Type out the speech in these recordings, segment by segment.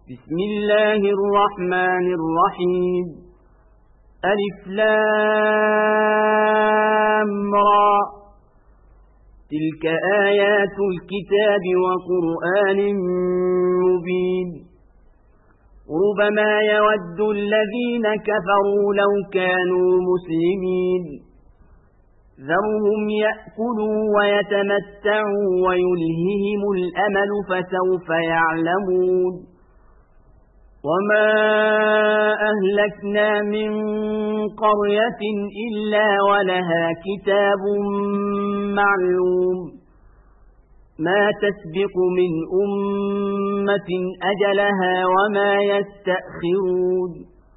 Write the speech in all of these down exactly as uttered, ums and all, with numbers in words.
بسم الله الرحمن الرحيم ألف لام را تلك آيات الكتاب وقرآن مبين ربما يود الذين كفروا لو كانوا مسلمين ذرهم يأكلوا ويتمتعوا ويلههم الأمل فسوف يعلمون وما أهلكنا من قرية إلا ولها كتاب معلوم ما تسبق من أمة أجلها وما يستأخرون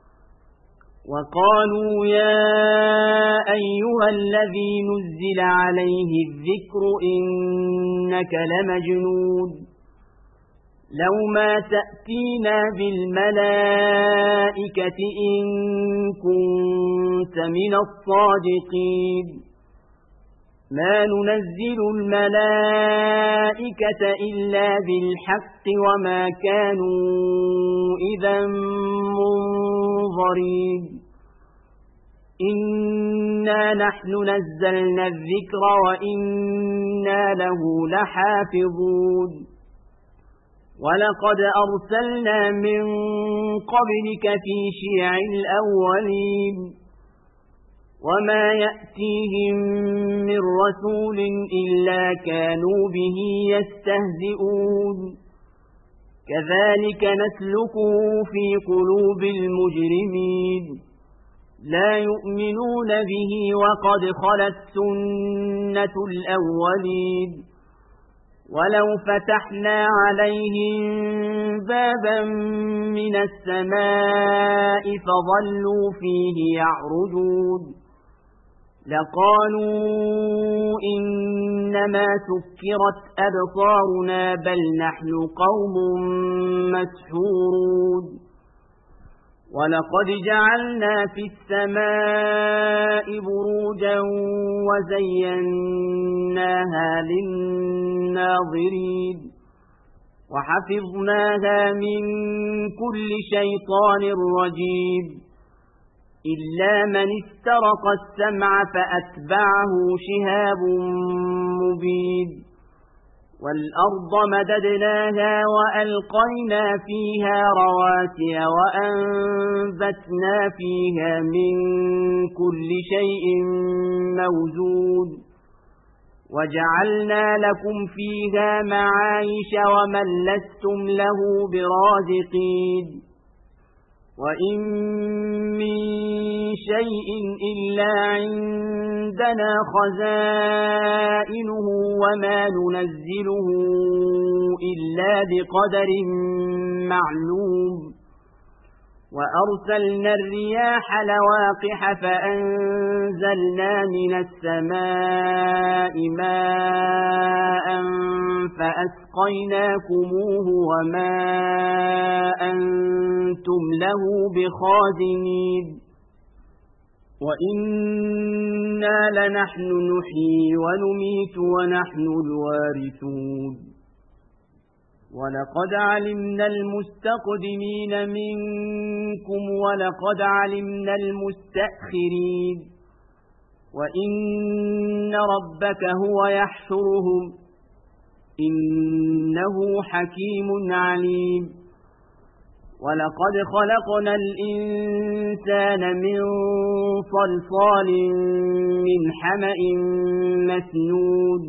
وقالوا يا أيها الذي نزل عليه الذكر إنك لمجنون لو ما تأتينا بالملائكة إن كنت من الصادقين ما ننزل الملائكة إلا بالحق وما كانوا إذا منظرين إنا نحن نزلنا الذكر وإنا له لحافظون ولقد أرسلنا من قبلك في شيع الأولين وما يأتيهم من رسول إلا كانوا به يستهزئون كذلك نسلكه في قلوب المجرمين لا يؤمنون به وقد خلت سنة الأولين ولو فتحنا عليهم بابا من السماء فظلوا فيه يعرجون لقالوا إنما سكرت أبصارنا بل نحن قوم مسحورون ولقد جعلنا في السماء بروجا وزيناها للناظرين وحفظناها من كل شيطان رجيم إلا من استرق السمع فأتبعه شهاب مبين والأرض مددناها وألقينا فيها رواسي وأنبتنا فيها من كل شيء موزون وجعلنا لكم فيها معايش ومن لستم له برازقين وإن من شيء إلا عندنا خزائنه وما ننزله إلا بقدر معلوم وأرسلنا الرياح لواقح فأنزلنا من السماء ماء فأسقيناكموه وما أنتم له بخازنين وإنا لنحن نحيي ونميت ونحن الوارثون ولقد علمنا المستقدمين منكم ولقد علمنا المستأخرين وإن ربك هو يحشرهم إنه حكيم عليم ولقد خلقنا الإنسان من صلصال من حمأ مسنون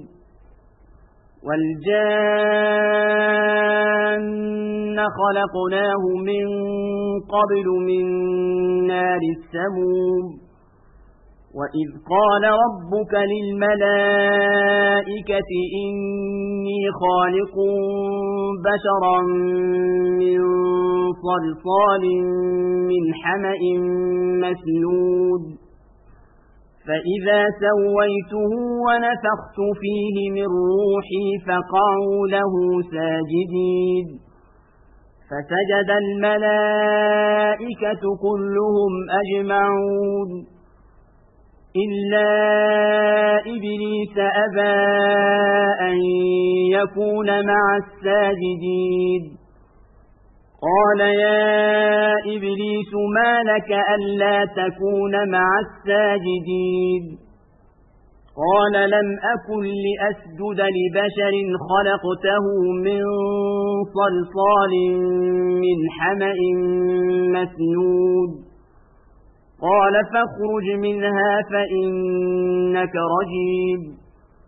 والجان خلقناه من قبل من نار السموم وإذ قال ربك للملائكة إني خالق بشرا من صلصال من حمأ مسنون فإذا سويته ونفخت فيه من روحي فقعوا له ساجدين فسجد الملائكة كلهم أجمعون إلا إبليس أبى أن يكون مع الساجدين قال يا إبليس ما لك ألا تكون مع الساجدين قال لم أكن لأسجد لبشر خلقته من صلصال من حمأ مسنود قال فاخرج منها فإنك رجيم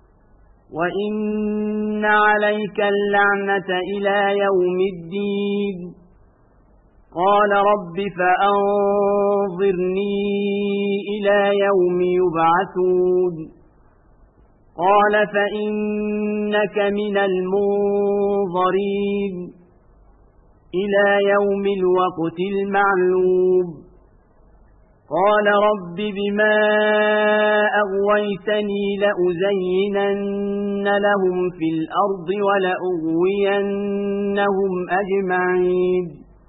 وإن عليك اللعنة إلى يوم الدين قال رب فأنظرني إلى يوم يبعثون قال فإنك من المنظرين إلى يوم الوقت المعلوم قال رب بما أغويتني لأزينن لهم في الأرض ولأغوينهم أجمعين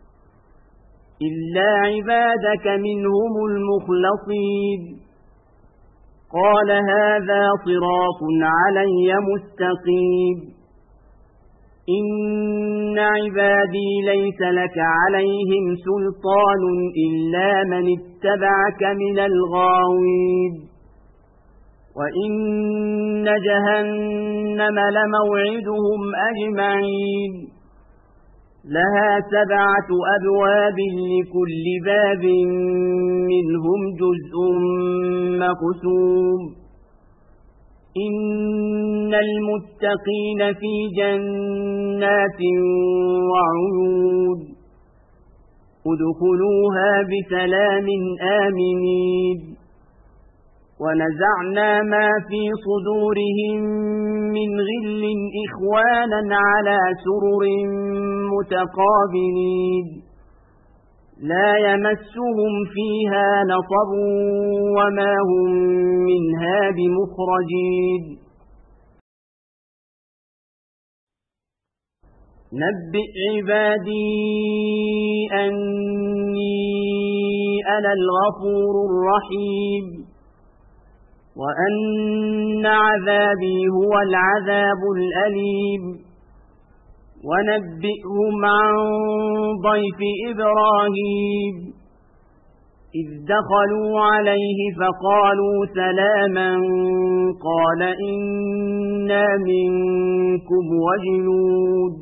إلا عبادك منهم المخلصين قال هذا صراط علي مستقيم إن عبادي ليس لك عليهم سلطان إلا من اتبعك من الغاوين وإن جهنم لموعدهم أجمعين لها سبعة أبواب لكل باب منهم جزء مقسوم إن المتقين في جنات وعيون ادخلوها بسلام آمنين ونزعنا ما في صدورهم من غل إخوانا على سرر متقابلين لا يمسهم فيها نصب وما هم منها بمخرجين نبئ عبادي أني أنا الغفور الرحيم وأن عذابي هو العذاب الأليم ونبئهم عن ضيف إبراهيم إذ دخلوا عليه فقالوا سلاما قال إنا منكم وجلون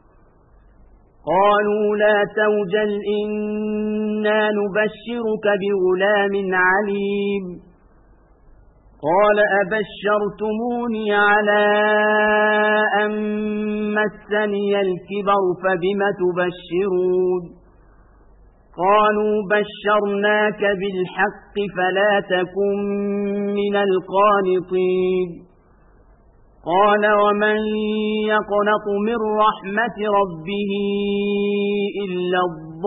قالوا لا توجل إنا نبشرك بغلام عليم قال أبشرتموني على أن مسني الكبر فبم تبشرون قالوا بشرناك بالحق فلا تكن من القانطين قال ومن يقنط من رحمة ربه إلا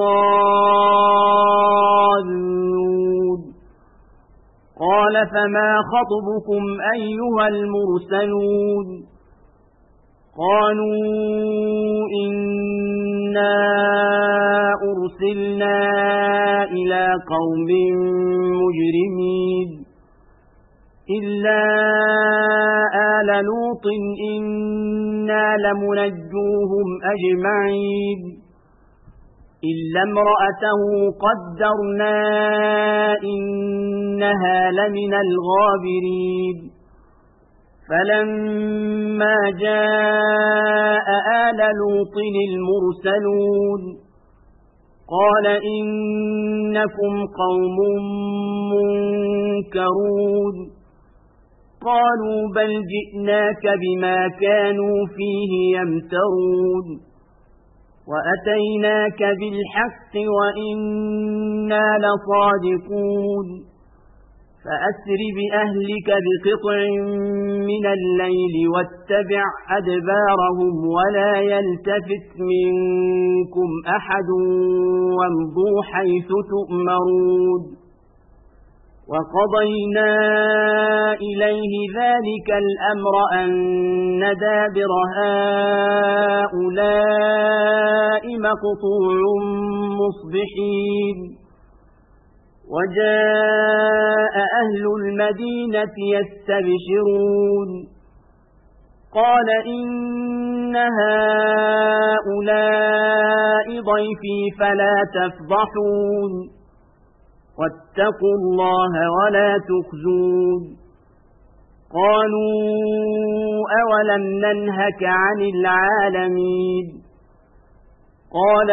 الضالون قال فما خطبكم أيها المرسلون قالوا إنا أرسلنا إلى قوم مجرمين إلا آل لوط إنا لمنجوهم أجمعين إلا امرأته قدرنا إنها لمن الغابرين فلما جاء آل لوط المرسلون قال إنكم قوم منكرون قالوا بل جئناك بما كانوا فيه يمترون وأتيناك بالحق وإنا لصادقون فأسر بأهلك بقطع من الليل واتبع أدبارهم ولا يلتفت منكم أحد وامضوا حيث تؤمرون وقضينا إليه ذلك الأمر أن دابر هؤلاء مقطوع مصبحين وجاء أهل المدينة يستبشرون قال إن هؤلاء ضيفي فلا تفضحون واتقوا الله ولا تخزون قالوا أولم ننهك عن العالمين قال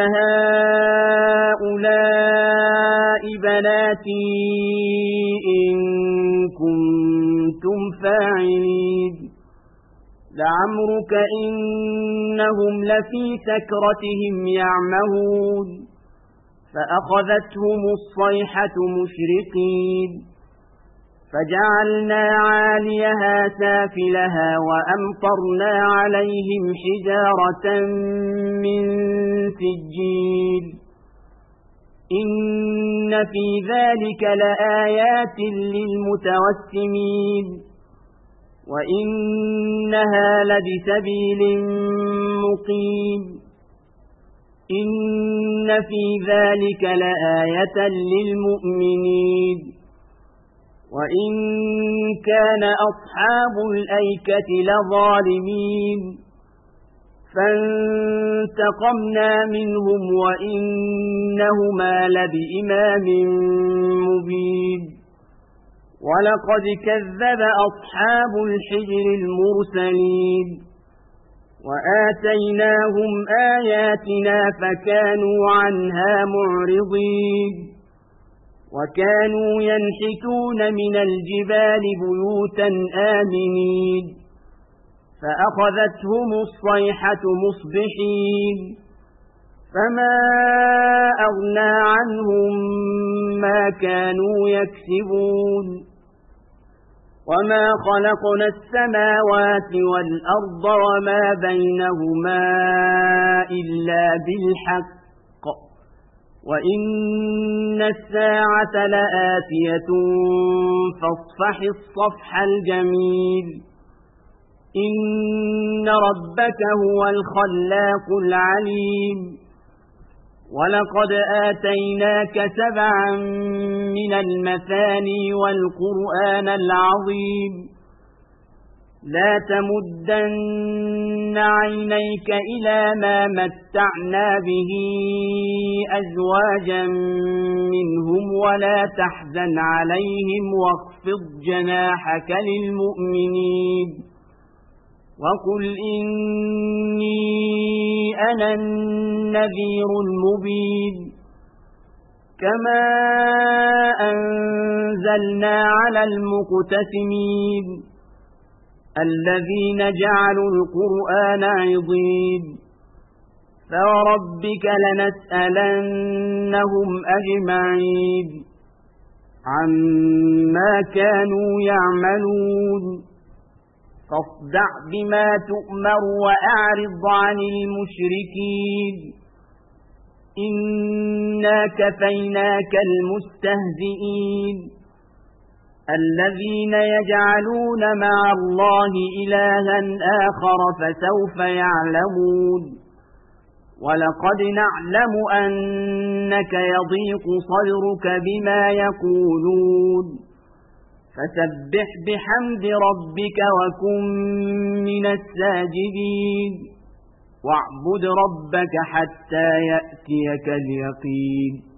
هؤلاء بناتي إن كنتم فاعلين لعمرك إنهم لفي سكرتهم يعمهون فأخذتهم الصيحة مشرقين فجعلنا عاليها سافلها وأمطرنا عليهم حجارة من سجيل إن في ذلك لآيات للمتوسمين وإنها لبسبيل مقيم إن في ذلك لآية للمؤمنين وإن كان أصحاب الأيكة لظالمين فانتقمنا منهم وإنهما لبإمام مبين ولقد كذب أصحاب الحجر المرسلين وآتيناهم آياتنا فكانوا عنها معرضين وكانوا ينحتون من الجبال بيوتا آمنين فأخذتهم الصيحة مصبحين فما أغنى عنهم ما كانوا يكسبون وما خلقنا السماوات والأرض وما بينهما إلا بالحق وإن الساعة لآتية فاصفح الصفح الجميل إن ربك هو الخلاق العليم ولقد آتيناك سبعا من المثاني والقرآن العظيم لا تمدن عينيك إلى ما متعنا به أزواجا منهم ولا تحزن عليهم واخفض جناحك للمؤمنين وقل إني أنا النذير المبين كما أنزلنا على المقتسمين الذين جعلوا القرآن عضين فوربك لنسألنهم أجمعين عما كانوا يعملون فاصدع بما تؤمر وأعرض عن المشركين إنا كفيناك المستهزئين الذين يجعلون مع الله إلها آخر فسوف يعلمون ولقد نعلم أنك يضيق صدرك بما يقولون فسبح بحمد ربك وكن من الساجدين واعبد ربك حتى يأتيك اليقين